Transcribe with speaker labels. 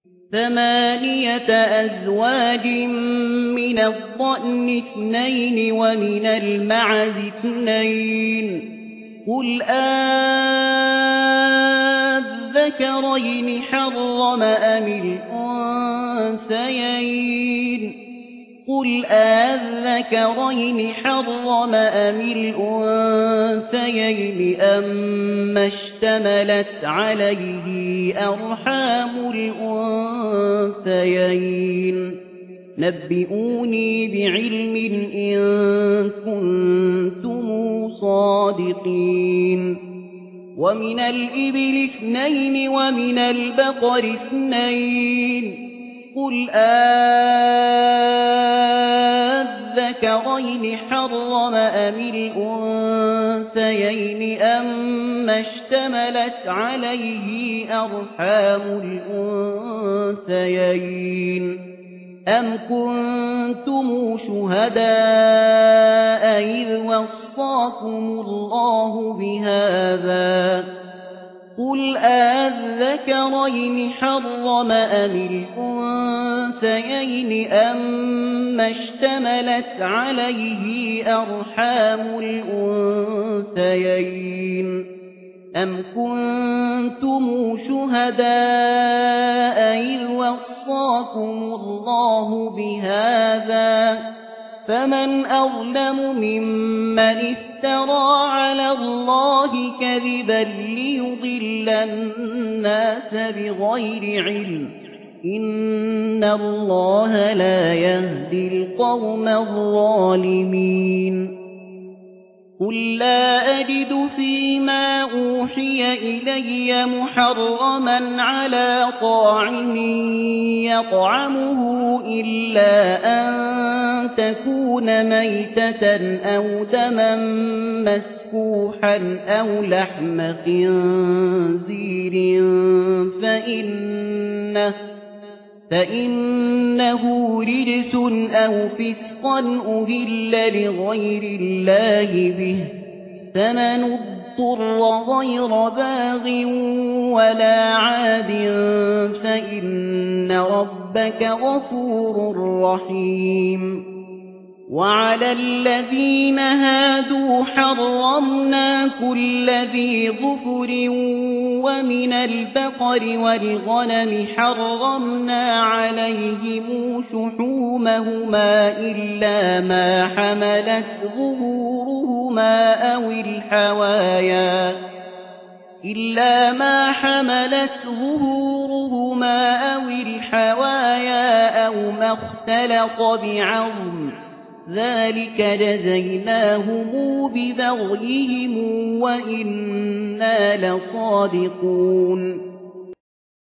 Speaker 1: ثمانية أزواج من الضأن اثنين ومن المعز اثنين قل أذكرين حرم أم الأنثيين قل أذكرين حرم أم الأنثيين أما اشتملت عليه أرحام الأنثيين نبئوني بعلم إن كنتم صادقين ومن الإبل اثنين ومن البقر اثنين قل أذكرين حرم أم الأنثيين أما اشتملت عليه أرحام الأنثيين أم كنتم شهداء إذ وصاكم الله بهذا قل أذكرين حرم أم الأنثيين أما اشتملت عليه أرحام الأنثيين أم كنتم شهداء إذ وصاكم الله بهذا فمن أظلم ممن افترى على الله كذبا ليضل الناس بغير علم إن الله لا يهدي القوم الظالمين قل لا أجد فيما أوحي إلي محرما على طاعم يطعمه إلا أن تكون ميتة أو دما مسفوحا أو لحم خنزير فإنه رجس أو فسقا أهل لغير الله به فمن اضطر غير باغ ولا عاد فإن ربك غفور رحيم وعلى الذين هادوا حرمنا كل ذي ظفر ومن البقر والغنم حرمنا عليهم شحومهما إلا ما حملت ظهورهما أو الحوايا أو ما اختلط بعظم ذلك جزيناهم ببغيهم وإنا لصادقون